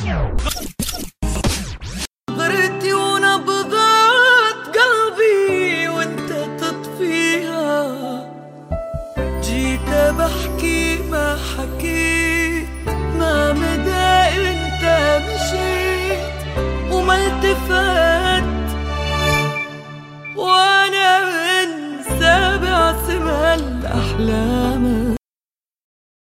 غرتي ونبضات قلبي وانت تطفيها، جيت بحكي ما حكيت، ما مدى انت مشيت وما التفت، وانا من سابع سما الاحلام